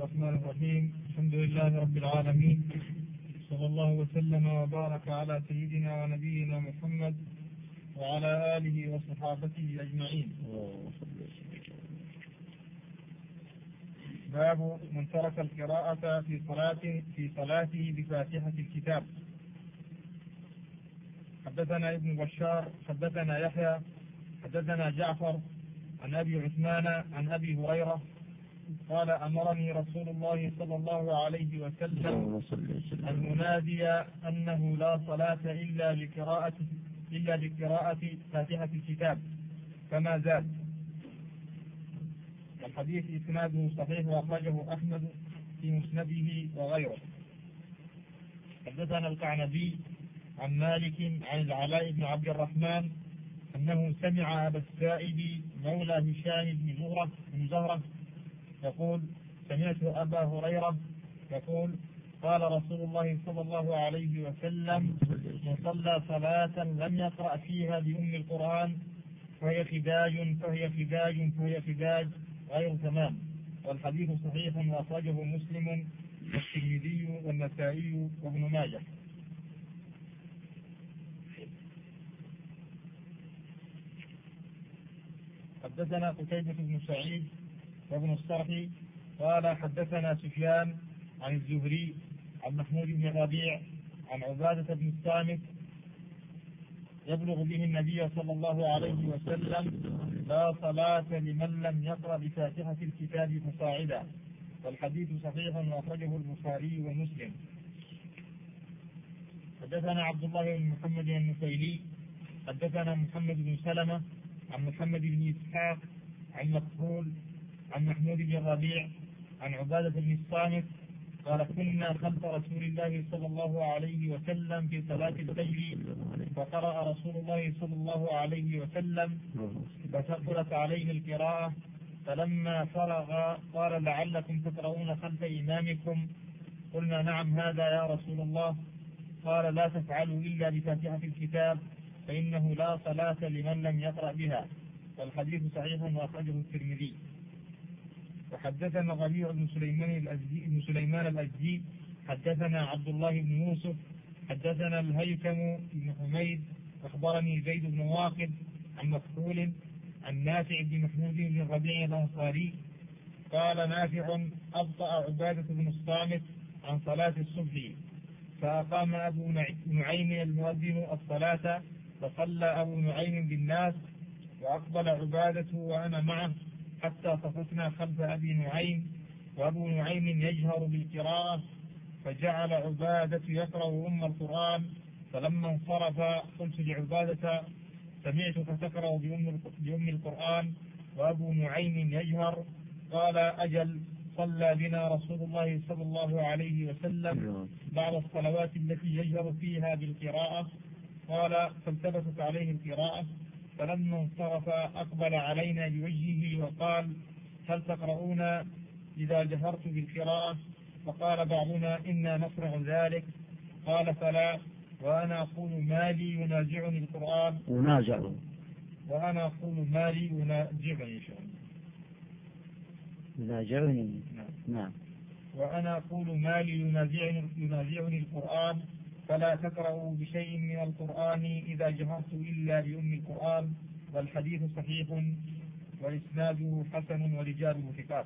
الرحمن الرحيم. الحمد لله رب العالمين، صلى الله وسلم وبارك على سيدنا ونبينا محمد وعلى آله وصحابته أجمعين. باب من ترك القراءة في صلاته بفاتحة الكتاب. حدثنا ابن بشار حدثنا يحيى حدثنا جعفر عن أبي عثمان عن أبي هريرة قال أمرني رسول الله صلى الله عليه وسلم أن أنادي أنه لا صلاة إلا بقراءة فاتحة الكتاب كما زاد. الحديث إسناده صحيح وأخرجه أحمد في مسنده وغيره. حدثنا القعنبي عن مالك عن العلاء بن عبد الرحمن أنه سمع أبا السائب مولى هشام بن زهرة يقول سمعت أبا هريرة يقول قال رسول الله صلى الله عليه وسلم من صلى صلاة لم يقرأ فيها بأم القرآن فهي خداج غير تمام. والحديث صحيح وأخرجه مسلم والترمذي والنسائي وابن ماجه. حدثنا قتيبة بن سعيد وابن الصرحي قال حدثنا سفيان عن الزهري عن محمود بن ربيع عن عبادة بن الصامت يبلغ به النبي صلى الله عليه وسلم لا صلاة لمن لم يقرأ بفاتحة الكتاب فصاعدا. والحديث صحيح وأخرجه البخاري ومسلم. حدثنا عبد الله بن محمد النفيلي حدثنا محمد بن سلمة عن محمد بن إسحاق عن مكحول عن محمود بن ربيع عن عبادة بن الصامت قال كنا خلف رسول الله صلى الله عليه وسلم في صلاة الفجر فقرأ رسول الله صلى الله عليه وسلم فثقلت عليه القراءة فلما فرغ قال لعلكم تقرؤون خلف إمامكم. قلنا نعم هذا يا رسول الله. قال لا تفعلوا إلا بفاتحة الكتاب فإنه لا صلاة لمن لم يقرأ بها. والحديث صحيح وأخرجه الترمذي. وحدثنا ربيع بن سليمان الأزدي حدثنا عبد الله بن يوسف حدثنا الهيثم بن حميد أخبرني زيد بن واقد عن مكحول عن نافع بن محمود بن الربيع الأنصاري قال نافع أبطأ عبادة بن الصامت عن صلاة الصبح فأقام أبو نعيم المؤذن الصلاة فصلى أبو نعيم بالناس وأقبل عبادة وأنا معه حتى صففنا خلف أبي نعيم وأبو نعيم يجهر بالقراءة فجعل عبادة يقرأ أم القرآن. فلما انصرف قلت لعبادة سمعتك تقرأ بأم القرآن وأبو نعيم يجهر. قال أجل صلى بنا رسول الله صلى الله عليه وسلم بعد الصلوات التي يجهر فيها بالقراءة. قال فالتبست عليه القراءة فلما انصرف أقبل علينا بوجهه وقال هل تقرؤون إذا جهرت بالقراءة؟ فقال بعضنا إنا نصنع ذلك. قال فلا وأنا أقول ما لي ينازعني القرآن وأنا أقول ما لي ينازعني نعم. وأنا أقول ما لي ينازعني القرآن فلا تقرأوا بشيء من القرآن إذا جهرت إلا بأم القرآن. والحديث صحيح وإسناده حسن ورجاله ثقات.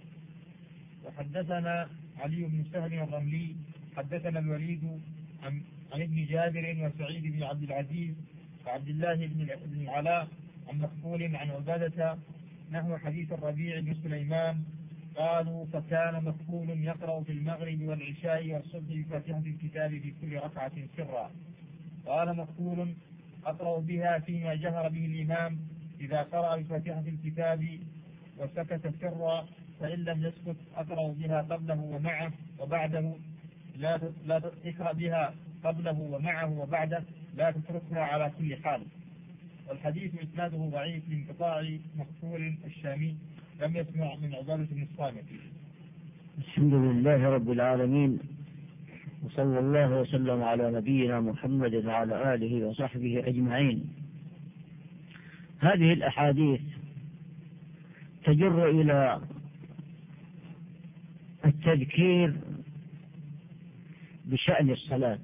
وحدثنا علي بن سهل الرملي حدثنا الوليد عن ابن جابر وسعيد بن عبد العزيز وعبد الله بن العلاء عن مكحول عن عبادة نحو حديث الربيع بن سليمان قالوا فكان مكحول يقرأ في المغرب والعشاء والصبح بفاتحة الكتاب في كل ركعة سرا. قال مكحول أقرأ بها فيما جهر به الإمام إذا قرأ بفاتحة الكتاب وسكت سرا فإن لم يسكت أقرأ بها قبله ومعه وبعده لا تقرأ بها قبله ومعه وبعده لا تتركها على كل حال. والحديث إسناده ضعيف لانقطاع مكحول الشامي لم يسمع من عبادة بن الصامت. الحمد لله رب العالمين وصلى الله وسلم على نبينا محمد وعلى آله وصحبه أجمعين. هذه الأحاديث تجر إلى التذكير بشأن الصلاة.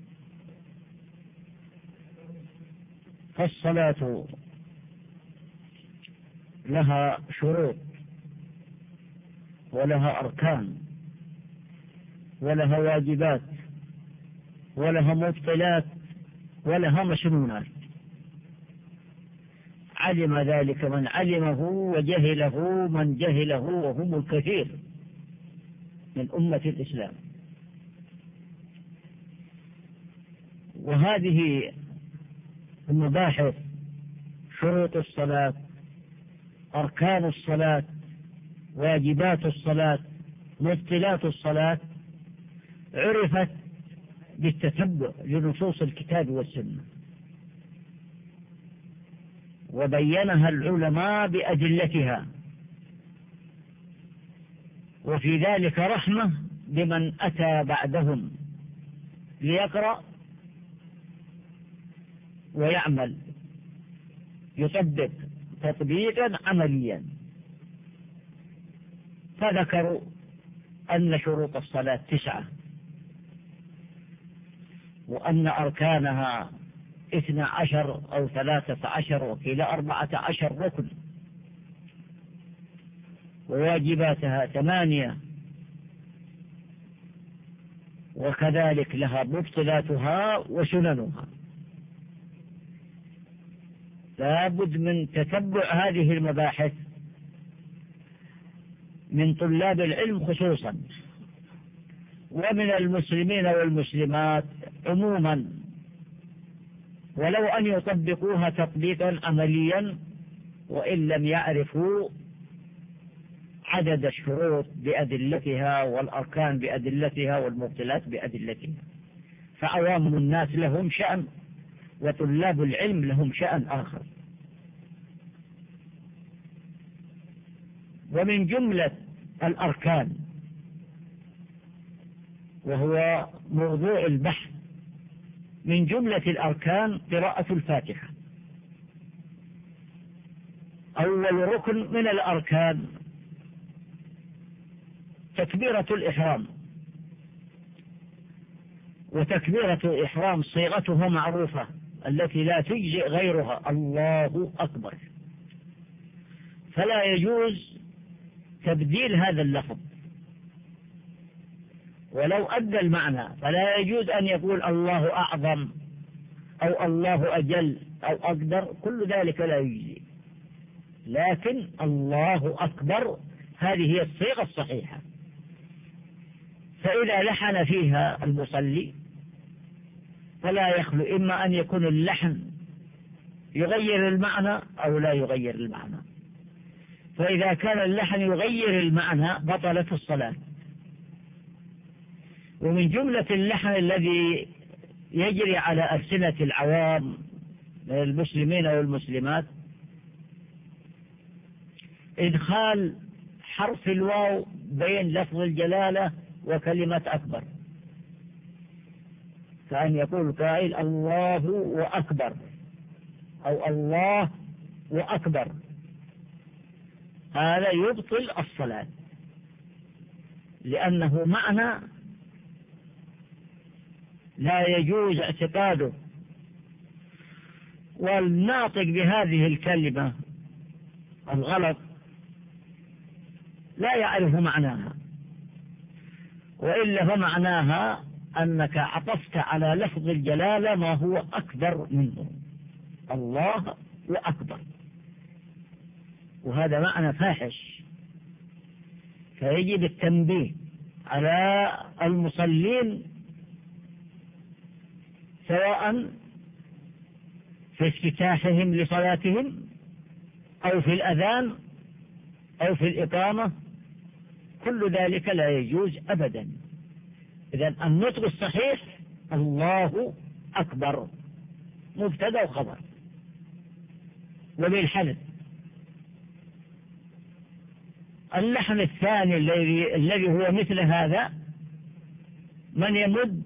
فالصلاة لها شروط ولها أركان ولها واجبات ولها مبطلات ولها مسنونات. علم ذلك من علمه وجهله من جهله، وهم الكثير من أمة الإسلام. وهذه المباحث: شروط الصلاة، أركان الصلاة، واجبات الصلاة، مبطلات الصلاة، عرفت بالتتبع لنصوص الكتاب والسنة، وبينها العلماء بأدلتها، وفي ذلك رحمة بمن أتى بعدهم ليقرأ ويعمل، يطبق تطبيقا عمليا. فذكروا أن شروط الصلاة 9، وأن أركانها 12 أو 13 وكلا 14 ركن، وواجباتها 8، وكذلك لها مبطلاتها وسننها. لابد من تتبع هذه المباحث من طلاب العلم خصوصا، ومن المسلمين والمسلمات عموما، ولو أن يطبقوها تطبيقا عمليا، وإن لم يعرفوا عدد الشروط بأدلتها والأركان بأدلتها والمبطلات بأدلتها. فعوام الناس لهم شأن، وطلاب العلم لهم شأن آخر. ومن جملة الأركان، وهو موضوع البحث، من جملة الأركان قراءة الفاتحة. أول ركن من الأركان تكبيرة الإحرام، وتكبيرة الإحرام صيغتها معروفة التي لا تجزئ غيرها: الله أكبر. فلا يجوز تبديل هذا اللفظ ولو أدى المعنى، فلا يجوز أن يقول الله أعظم أو الله أجل أو أقدر، كل ذلك لا يجزي. لكن الله أكبر هذه هي الصيغة الصحيحة. فإذا لحن فيها المصلي فلا يخلو إما أن يكون اللحن يغير المعنى أو لا يغير المعنى. فإذا كان اللحن يغير المعنى بطلت الصلاة. ومن جملة اللحن الذي يجري على ألسنة العوام من المسلمين والمسلمات إدخال حرف الواو بين لفظ الجلالة وكلمة أكبر، كأن يقول قائل الله وأكبر أو الله وأكبر، هذا يبطل الصلاة، لأنه معنى لا يجوز اعتقاده. والناطق بهذه الكلمة الغلط لا يعرف معناها، وإلا فمعناها أنك عطفت على لفظ الجلالة ما هو أكبر منه، الله وأكبر، وهذا معنى فاحش. فيجب التنبيه على المصلين سواء في افتتاحهم لصلاتهم أو في الأذان أو في الإقامة، كل ذلك لا يجوز أبدا. إذن النطق الصحيح الله أكبر مبتدأ وخبر. وبالحلف اللحن الثاني الذي هو مثل هذا: من يمد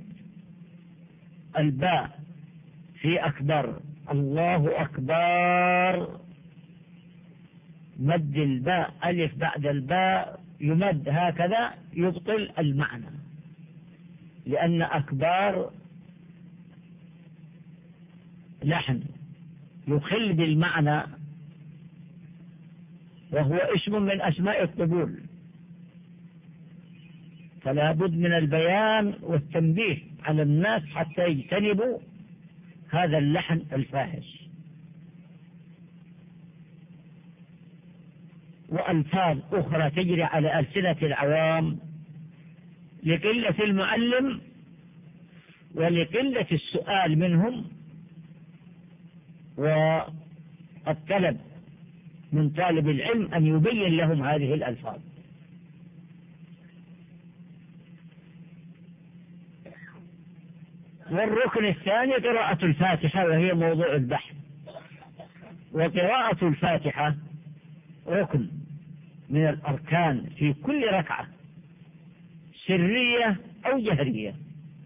الباء في أكبر، الله أكبر، مد الباء ألف بعد الباء يمد هكذا يبطل المعنى، لأن أكبار لحن يخل بالمعنى، وهو اسم من أسماء القبول، فلا بد من البيان والتنبيه على الناس حتى يجتنبوا هذا اللحن الفاحش. وألفاظ أخرى تجري على ألسنة العوام لقلة المعلم ولقلة السؤال منهم والطلب من طالب العلم أن يبين لهم هذه الألفاظ. والركن الثاني قراءة الفاتحة، وهي موضوع البحث. وقراءة الفاتحة ركن من الأركان في كل ركعة، سرية أو جهرية،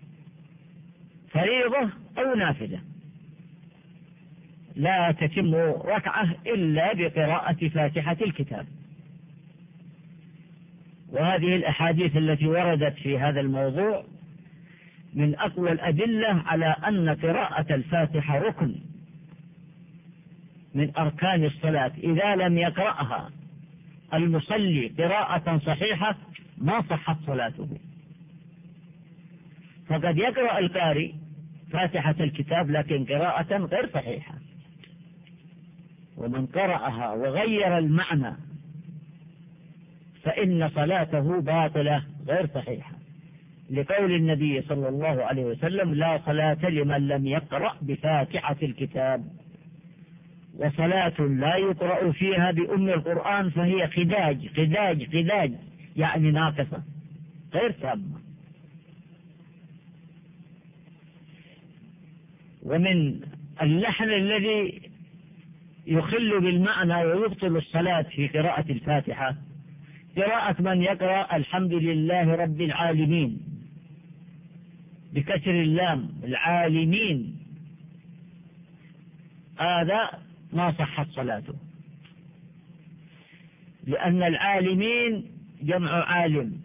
فريضة أو نافلة، لا تتم ركعة إلا بقراءة فاتحة الكتاب. وهذه الأحاديث التي وردت في هذا الموضوع من أقوى الأدلة على أن قراءة الفاتحة ركن من أركان الصلاة. إذا لم يقرأها المصلي قراءة صحيحة ما صحت صلاته. فقد يقرأ القارئ فاتحة الكتاب لكن قراءة غير صحيحة، ومن قرأها وغير المعنى فإن صلاته باطلة غير صحيحة، لقول النبي صلى الله عليه وسلم: لا صلاة لمن لم يقرأ بفاتحة الكتاب. وصلاة لا يقرأ فيها بأم القرآن فهي خداج يعني ناقصة غير تامة. ومن اللحن الذي يخل بالمعنى ويبطل الصلاة في قراءة الفاتحة قراءة من يقرأ الحمد لله رب العالمين بكسر اللام، العالمين، هذا ما صحت صلاته، لأن العالمين جمع عالم،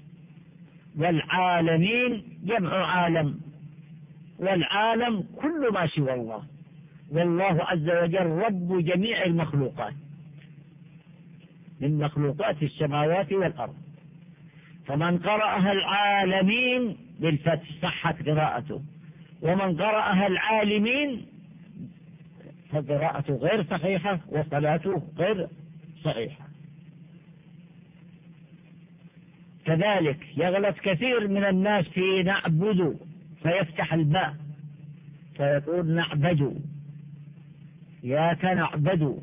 والعالمين جمع عالم، والعالم كل ما سوى الله، والله عز وجل رب جميع المخلوقات من مخلوقات السماوات والأرض. فمن قرأها العالمين بالفتح صحت قراءته، ومن قرأها العالمين فقراءته غير صحيحة وصلاته غير صحيحة. كذلك يغلط كثير من الناس في نعبد فيفتح الباء فيقول نعبد، ياك نعبد،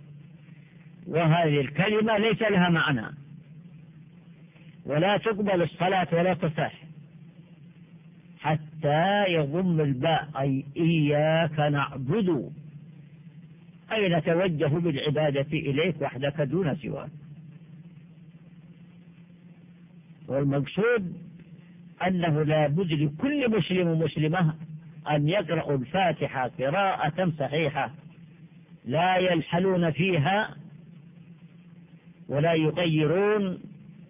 وهذه الكلمة ليس لها معنى، ولا تقبل الصلاة ولا تصح حتى يضم الباء، أي إياك نعبد، أي نتوجه بالعبادة إليك وحدك دون سواك. والمقصود أنه لا بد لكل مسلم ومسلمة أن يقرأوا الفاتحة قراءة صحيحة لا يلحلون فيها ولا يغيرون،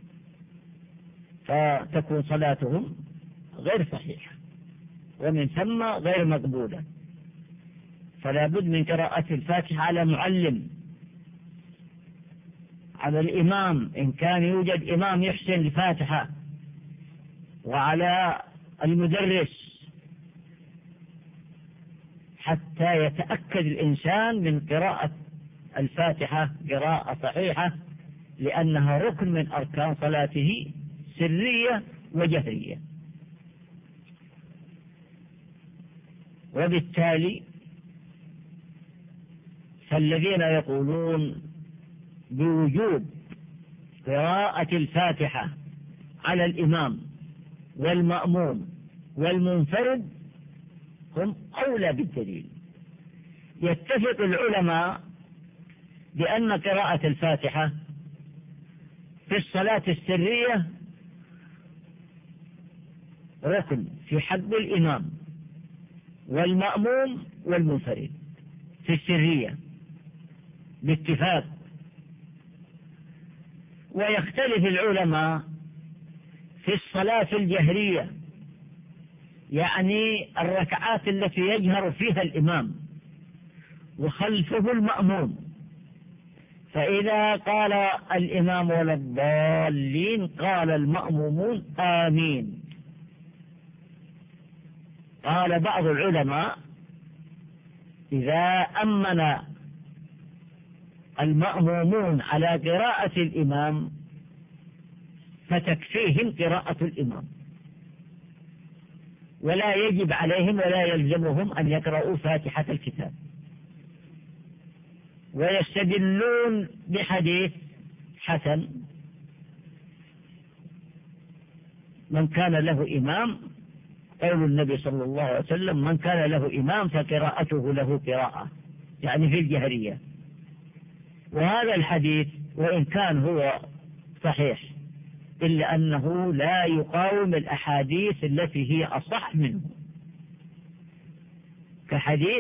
فتكون صلاتهم غير صحيحة ومن ثم غير مقبولة. فلا بد من قراءة الفاتحة على معلم، على الإمام إن كان يوجد إمام يحسن الفاتحة، وعلى المدرس، حتى يتأكد الإنسان من قراءة الفاتحة قراءة صحيحة، لأنها ركن من أركان صلاته سرية وجهرية. وبالتالي فالذين يقولون بوجوب قراءة الفاتحة على الإمام والمأموم والمنفرد هم أولى بالدليل. يتفق العلماء بأن قراءة الفاتحة في الصلاة السرية ركن في حق الإمام والمأموم والمنفرد في السرية باتفاق. ويختلف العلماء في الصلاة الجهرية، يعني الركعات التي يجهر فيها الإمام وخلفه المأموم. فإذا قال الإمام ولا الضالين قال المأمومون آمين. قال بعض العلماء إذا أمن المأمومون على قراءة الإمام فتكفيهم قراءة الإمام، ولا يجب عليهم ولا يلزمهم أن يقرأوا فاتحة الكتاب. ويستدلون بحديث حسن من كان له إمام، قول النبي صلى الله عليه وسلم من كان له إمام فقراءته له قراءة، يعني في الجهرية. وهذا الحديث وإن كان هو صحيح إلا أنه لا يقاوم الأحاديث التي هي أصح منه، كحديث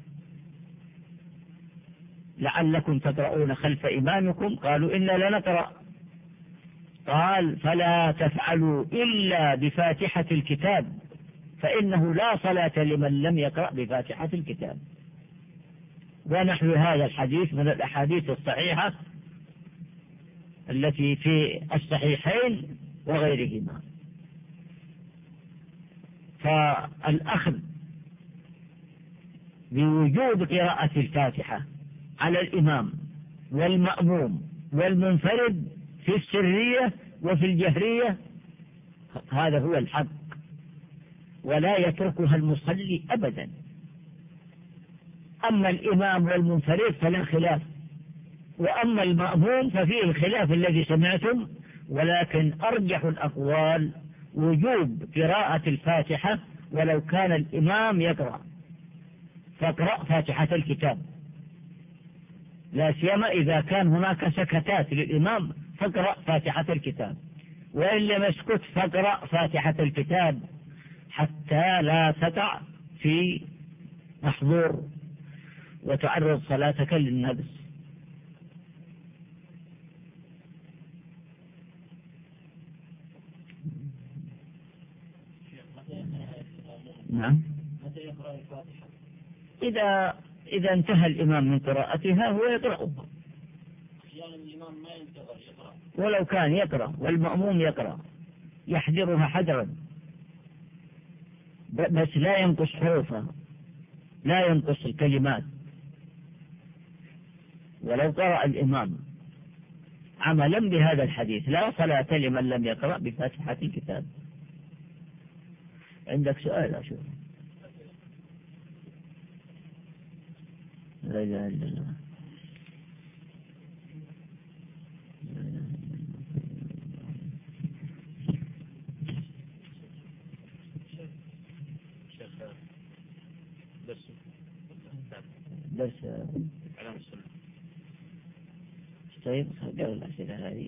لعلكم تقرؤون خلف إمامكم قالوا إنا لنقرأ، قال فلا تفعلوا إلا بفاتحة الكتاب فإنه لا صلاة لمن لم يقرأ بفاتحة الكتاب. ونحو هذا الحديث من الأحاديث الصحيحة التي في الصحيحين وغيرهما. فالأخذ بوجوب قراءة الفاتحة على الإمام والمأموم والمنفرد في السرية وفي الجهرية هذا هو الحق، ولا يتركها المصلي أبدا. أما الإمام والمنفرد فلا خلاف، وأما المأموم ففيه الخلاف الذي سمعتم، ولكن أرجح الأقوال وجوب قراءة الفاتحة ولو كان الإمام يقرأ، فاقرأ فاتحة الكتاب، لا سيما إذا كان هناك سكتات للإمام فاقرأ فاتحة الكتاب، وإن لم يسكت فاقرأ فاتحة الكتاب حتى لا تقع في محظور وتعرض صلاتك للنبس. نعم. إذا انتهى الإمام من قراءتها هو يقرأها، ولو كان يقرأ والمأموم يقرأ يحذرها حذرا، بس لا ينقص حروفها، لا ينقص الكلمات. ولو قرأ الإمام عملا بهذا الحديث لا صلاة لمن لم يقرأ بفاتحة الكتاب. عندك سؤال أشوف؟ لا إله إلا الله. درس علامة السنة. طيب قبل الأسئلة هذه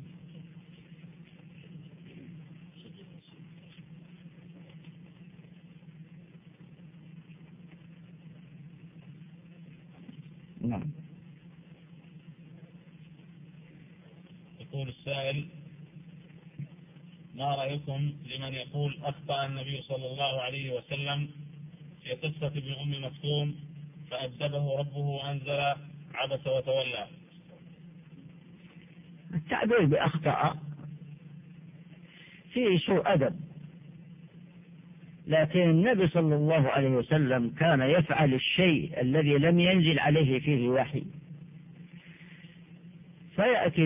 نعم. يقول السائل: ما رأيكم لمن يقول أخطأ النبي صلى الله عليه وسلم في قصة ابن أم مكتوم فأدبه ربه وأنزل عبس وتولى؟ التعبير بأخطأ فيه سوء أدب، لكن النبي صلى الله عليه وسلم كان يفعل الشيء الذي لم ينزل عليه فيه وحي، فيأتي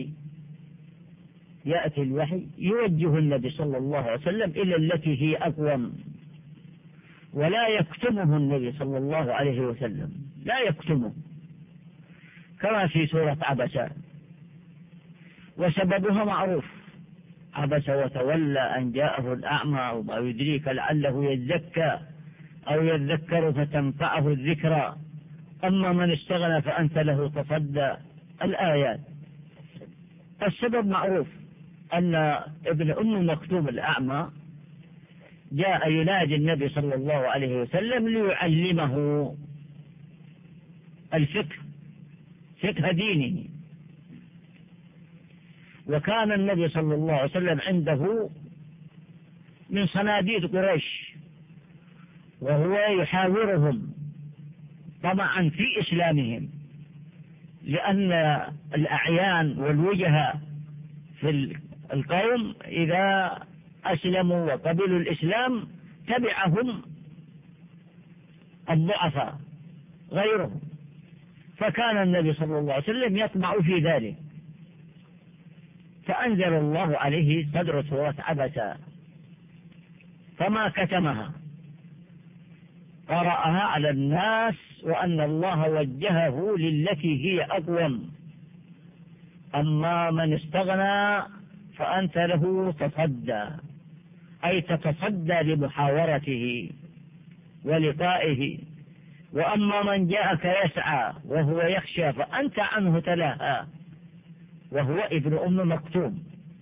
الوحي يوجه النبي صلى الله عليه وسلم إلى التي هي أقوم، ولا يكتمه النبي صلى الله عليه وسلم، لا يكتمه، كما في سورة عبسة، وسببها معروف: عبس وتولى أن جاءه الأعمى وما يدريك لعله يزكى أو يذكر فتنفعه الذكرى، أما من استغنى فأنت له تصدى. الآيات. السبب معروف، أن ابن أم مكتوم الأعمى جاء ينادي النبي صلى الله عليه وسلم ليعلمه الفقه، فقه دينه، وكان النبي صلى الله عليه وسلم عنده من صناديد قريش، وهو يحاورهم طمعا في إسلامهم، لأن الأعيان والوجهاء في القوم إذا أسلموا وقبلوا الإسلام تبعهم الضعفاء غيرهم، فكان النبي صلى الله عليه وسلم يطمع في ذلك، فأنزل الله عليه صدر سورة عبسا فما كتمها، قرأها على الناس وأن الله وجهه للتي هي أقوم، أما من استغنى فأنت له تصدى، أي تتصدى لمحاورته ولقائه، وأما من جاءك يسعى وهو يخشى فأنت عنه تلاهى، وهو ابن أم مكتوم.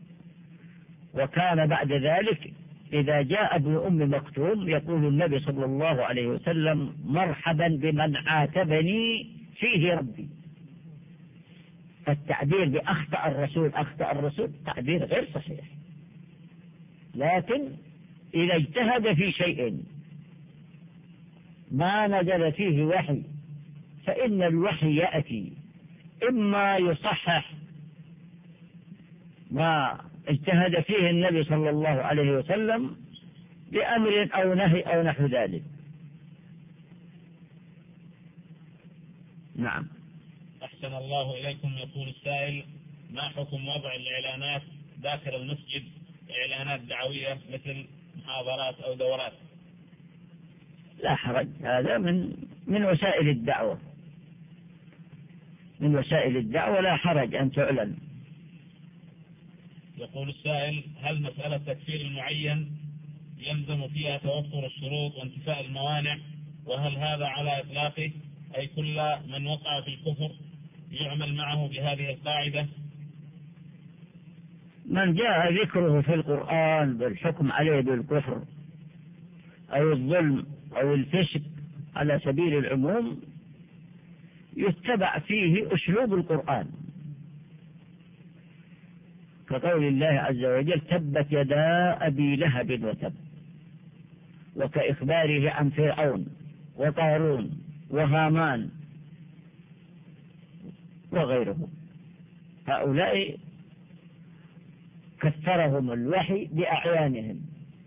وكان بعد ذلك إذا جاء ابن أم مكتوم يقول النبي صلى الله عليه وسلم مرحبا بمن عاتبني فيه ربي. فالتعبير بأخطأ الرسول تعبير غير صحيح، لكن إذا اجتهد في شيء ما نزل فيه وحي فإن الوحي يأتي إما يصحح ما اجتهد فيه النبي صلى الله عليه وسلم بأمر أو نهي أو نحو ذلك. نعم. أحسن الله إليكم. يقول السائل: ما حكم وضع الإعلانات داخل المسجد، إعلانات دعوية مثل محاضرات أو دورات؟ لا حرج، هذا من وسائل الدعوة، من وسائل الدعوة، لا حرج أن تعلن. يقول السائل: هل مسألة تكفير المعين يلزم فيها توفر الشروط وانتفاء الموانع، وهل هذا على إطلاقه، أي كل من وقع في الكفر يعمل معه بهذه القاعدة؟ من جاء ذكره في القرآن بالحكم عليه بالكفر أو الظلم أو الفسق على سبيل العموم يتبع فيه أسلوب القرآن، كقول الله عز وجل: تبت يدا أبي لهب وتب، وكإخباره عن فرعون وقارون وهامان وغيرهم، هؤلاء كفرهم الوحي بأعيانهم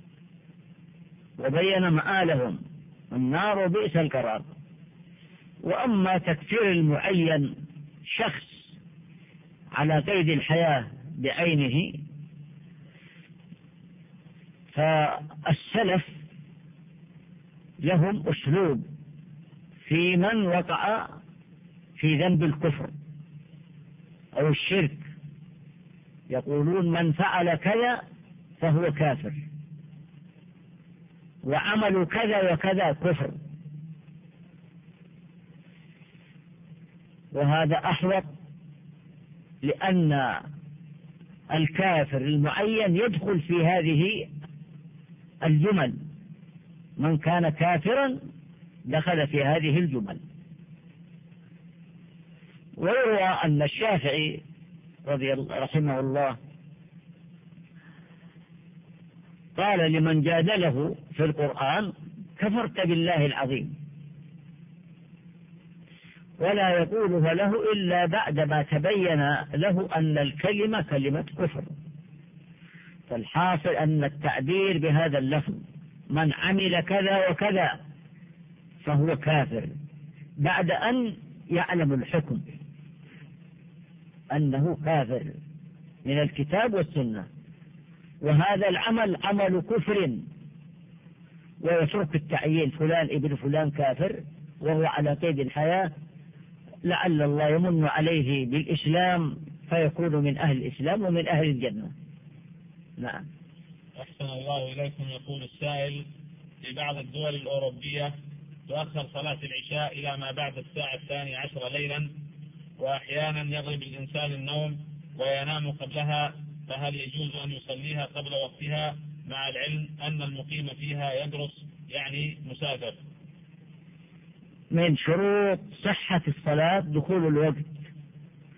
وبين مآلهم النار وبئس القرار. وأما تكفير المعين شخص على قيد الحياة بعينه، فالسلف لهم أسلوب في من وقع في ذنب الكفر أو الشرك، يقولون من فعل كذا فهو كافر، وعمل كذا وكذا كفر، وهذا أحوط، لأن الكافر المعين يدخل في هذه الجمل، من كان كافرا دخل في هذه الجمل. ويروى أن الشافعي رحمه الله قال لمن جادله في القرآن: كفرت بالله العظيم، ولا يقولها له إلا بعدما تبين له أن الكلمة كلمة كفر. فالحاصل أن التعبير بهذا اللفظ من عمل كذا وكذا فهو كافر بعد أن يعلم الحكم أنه كافر من الكتاب والسنة، وهذا العمل عمل كفر، ويترك التعيين فلان ابن فلان كافر وهو على قيد الحياة، لعل الله يمن عليه بالإسلام فيكون من أهل الإسلام ومن أهل الجنة. نعم. أحسن الله إليكم. يقول السائل: في بعض الدول الأوروبية تؤخر صلاة العشاء إلى ما بعد الساعة 12 ليلا، وأحيانا يغلب الإنسان النوم وينام قبلها، فهل يجوز أن يصليها قبل وقتها، مع العلم أن المقيم فيها يدرس يعني مسافر؟ من شروط صحة الصلاة دخول الوقت،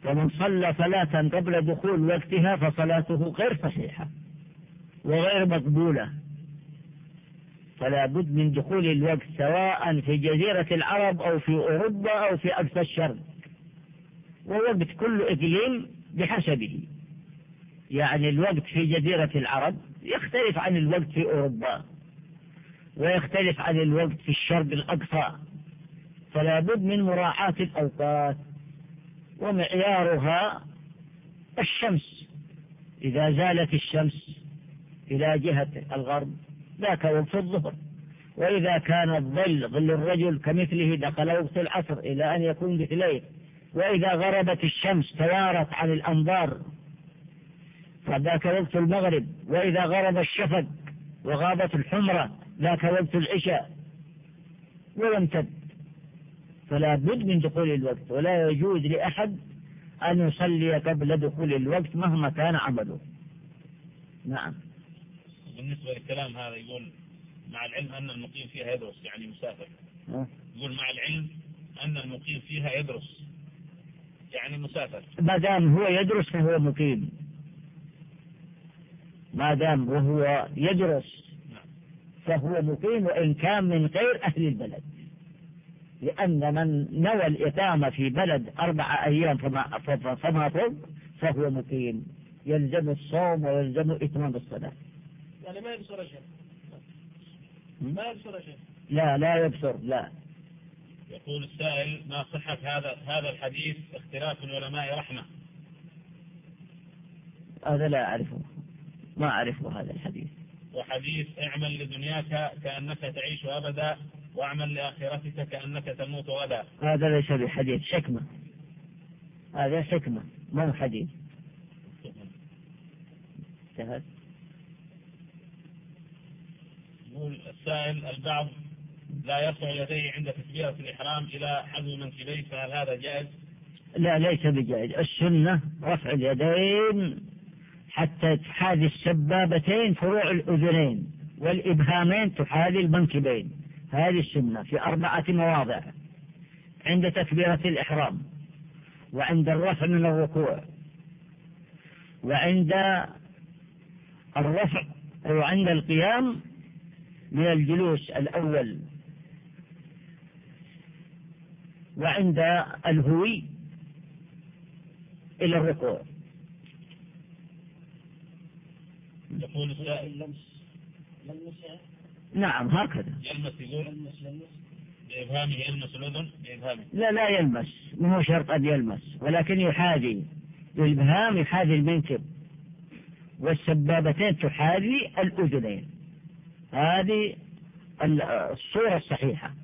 ومن صلى صلاة قبل دخول وقتها فصلاته غير صحيحة وغير مقبولة. فلا بد من دخول الوقت سواء في جزيرة العرب أو في أوروبا أو في أقصى الشرق، ووقت كل إقليم بحسبه. يعني الوقت في جزيرة العرب يختلف عن الوقت في أوروبا، ويختلف عن الوقت في الشرق الأقصى، فلا بد من مراعاة الأوقات. ومعيارها الشمس، إذا زالت الشمس إلى جهة الغرب ذاك وقت الظهر، وإذا كان ظل الرجل كمثله دخل وقت العصر إلى أن يكون مثليه، وإذا غربت الشمس توارت عن الأنظار فذاك وقت المغرب، وإذا غرب الشفق وغابت الحمرة ذاك وقت العشاء ويمتد. فلا بد من دخول الوقت، ولا يجوز لأحد أن يصلي قبل دخول الوقت مهما كان عمله. نعم. بالنسبة للكلام هذا يقول مع العلم أن المقيم فيها يدرس، يعني مسافر. يقول مع العلم أن المقيم فيها يدرس، يعني مسافر. ما دام هو يدرس فهو مقيم، ما دام وهو يدرس فهو مقيم وإن كان من غير أهل البلد، لأن من نوى الإقامة في بلد 4 أيام فما فوق فهو مقيم، يلزم الصوم ويلزم إتمام الصلاة. يعني ما يبصر شيء، ما يبصر شيء. لا يبصر. لا. يقول السائل ما صحة هذا الحديث اختلاف العلماء رحمة؟ هذا لا أعرفه، ما أعرفه هذا الحديث. وحديث اعمل لدنياك كأنك تعيش أبدا واعمل لآخرتك كأنك تموت غدا. هذا ليس بحديث، شكمة، هذا حكمة ما هو حديث. انتهت. يقول السائل البعض لا يرفع يديه عند تكبيرة الإحرام إلى حذو منكبيه، فهل هذا جائز؟ لا، ليس بجائز. السنة رفع اليدين حتى تحاذي السبابتين فروع الأذنين، والإبهامين تحاذي المنكبين، هذه السنة في 4 مواضع: عند تكبيرة الإحرام، وعند الرفع من الركوع، وعند الرفع وعند القيام من الجلوس الأول، وعند الهوي إلى الركوع. يقول السائل نعم هكذا يلمس، يقول بإبهامه يلمس الأذن بإبهامه. لا يلمس، مو شرط أن يلمس، ولكن يحاذي الإبهام، يحاذي المنكب، والسبابتين تحاذي الأذنين. هذه الصورة الصحيحة.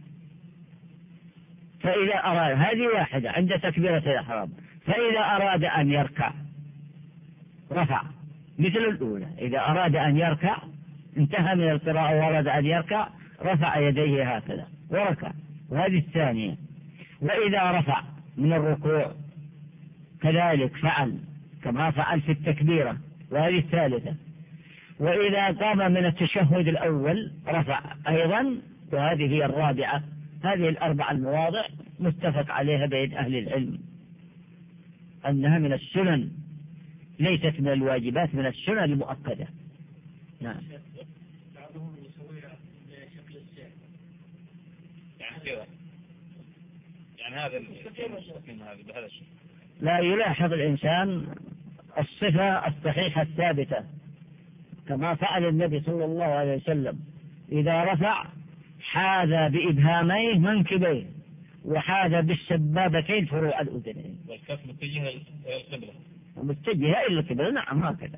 فإذا أراد، هذه واحدة عند تكبيرة الإحرام. فإذا أراد أن يركع رفع مثل الأولى، إذا أراد أن يركع انتهى من القراءة وأراد أن يركع رفع يديه هكذا وركع، وهذه الثانية. وإذا رفع من الركوع كذلك فعل كما فعل في التكبيرة، وهذه الثالثة. وإذا قام من التشهد الأول رفع أيضا، وهذه هي الرابعة. هذه ال4 المواضع متفق عليها بين أهل العلم أنها من السنن، ليست من الواجبات، من السنن المؤكدة. نعم. بعضهم يسويها بشكل السير، يعني كذا، يعني هذا بهذا الشيء. لا، يلاحظ الإنسان الصفة الصحيحة الثابتة كما فعل النبي صلى الله عليه وسلم، إذا رفع حاذى بإبهاميه منكبيه، وحاذى بالسبابتين فروع الأذنين، والكف متجهة إلى القبلة، متجهة إلى القبلة. نعم هكذا.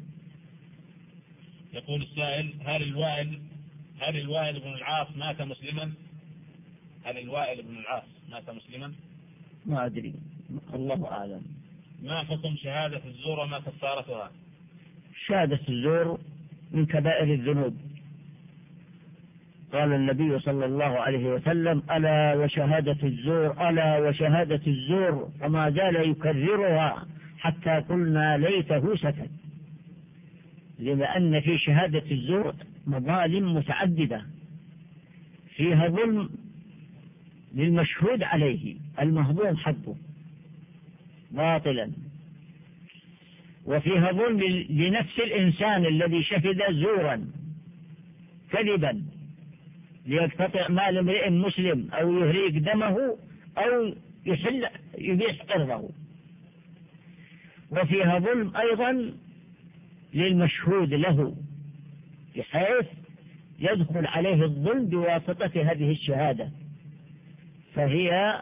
يقول السائل هل الوائل بن العاص مات مسلما؟ هل الوائل بن العاص مات مسلما؟ ما أدري، الله أعلم. ما حكم شهادة الزور وما كفارتها؟ شهادة الزور من كبائر الذنوب. قال النبي صلى الله عليه وسلم: ألا وشهادة الزور، ألا وشهادة الزور، فما زال يكررها حتى قلنا ليته سكت. لأن في شهادة الزور مظالم متعددة، فيها ظلم للمشهود عليه، المهضوم حقه باطلا، وفيها ظلم لنفس الإنسان الذي شهد زورا كذبا ليقتطع مال امرئ مسلم أو يهريق دمه أو يبيح قرضه. وفيها ظلم أيضا للمشهود له بحيث يدخل عليه الظلم بواسطة هذه الشهادة، فهي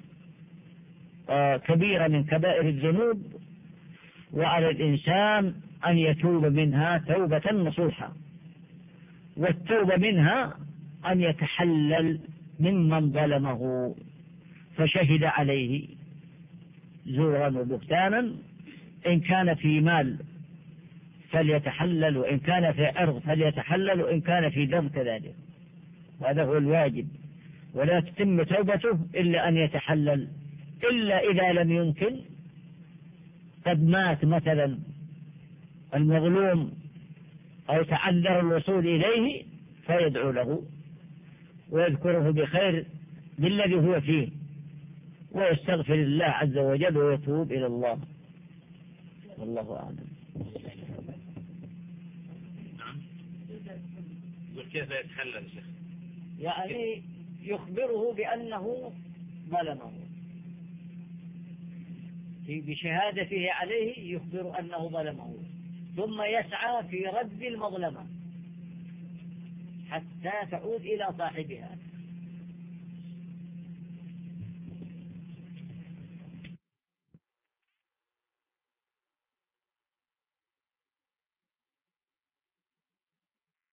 كبيرة من كبائر الذنوب، وعلى الإنسان أن يتوب منها توبة نصوحة. والتوبة منها أن يتحلل ممن ظلمه فشهد عليه زورا وبهتانا، إن كان في مال فليتحلل، وإن كان في عرض فليتحلل، وإن كان في دم كذلك. هذا هو الواجب، ولا تتم توبته إلا أن يتحلل، إلا إذا لم يمكن، قد مات مثلا المظلوم أو تعذر الوصول إليه، فيدعو له ويذكره بخير بالذي هو فيه، ويستغفر الله عز وجل ويتوب إلى الله. والله أعلم. نعم. وكيف يتحلل شيخ؟ يعني يخبره بأنه ظلمه، بشهادته عليه يخبر أنه ظلمه، ثم يسعى في رد المظلمة حتى تعود إلى صاحبها.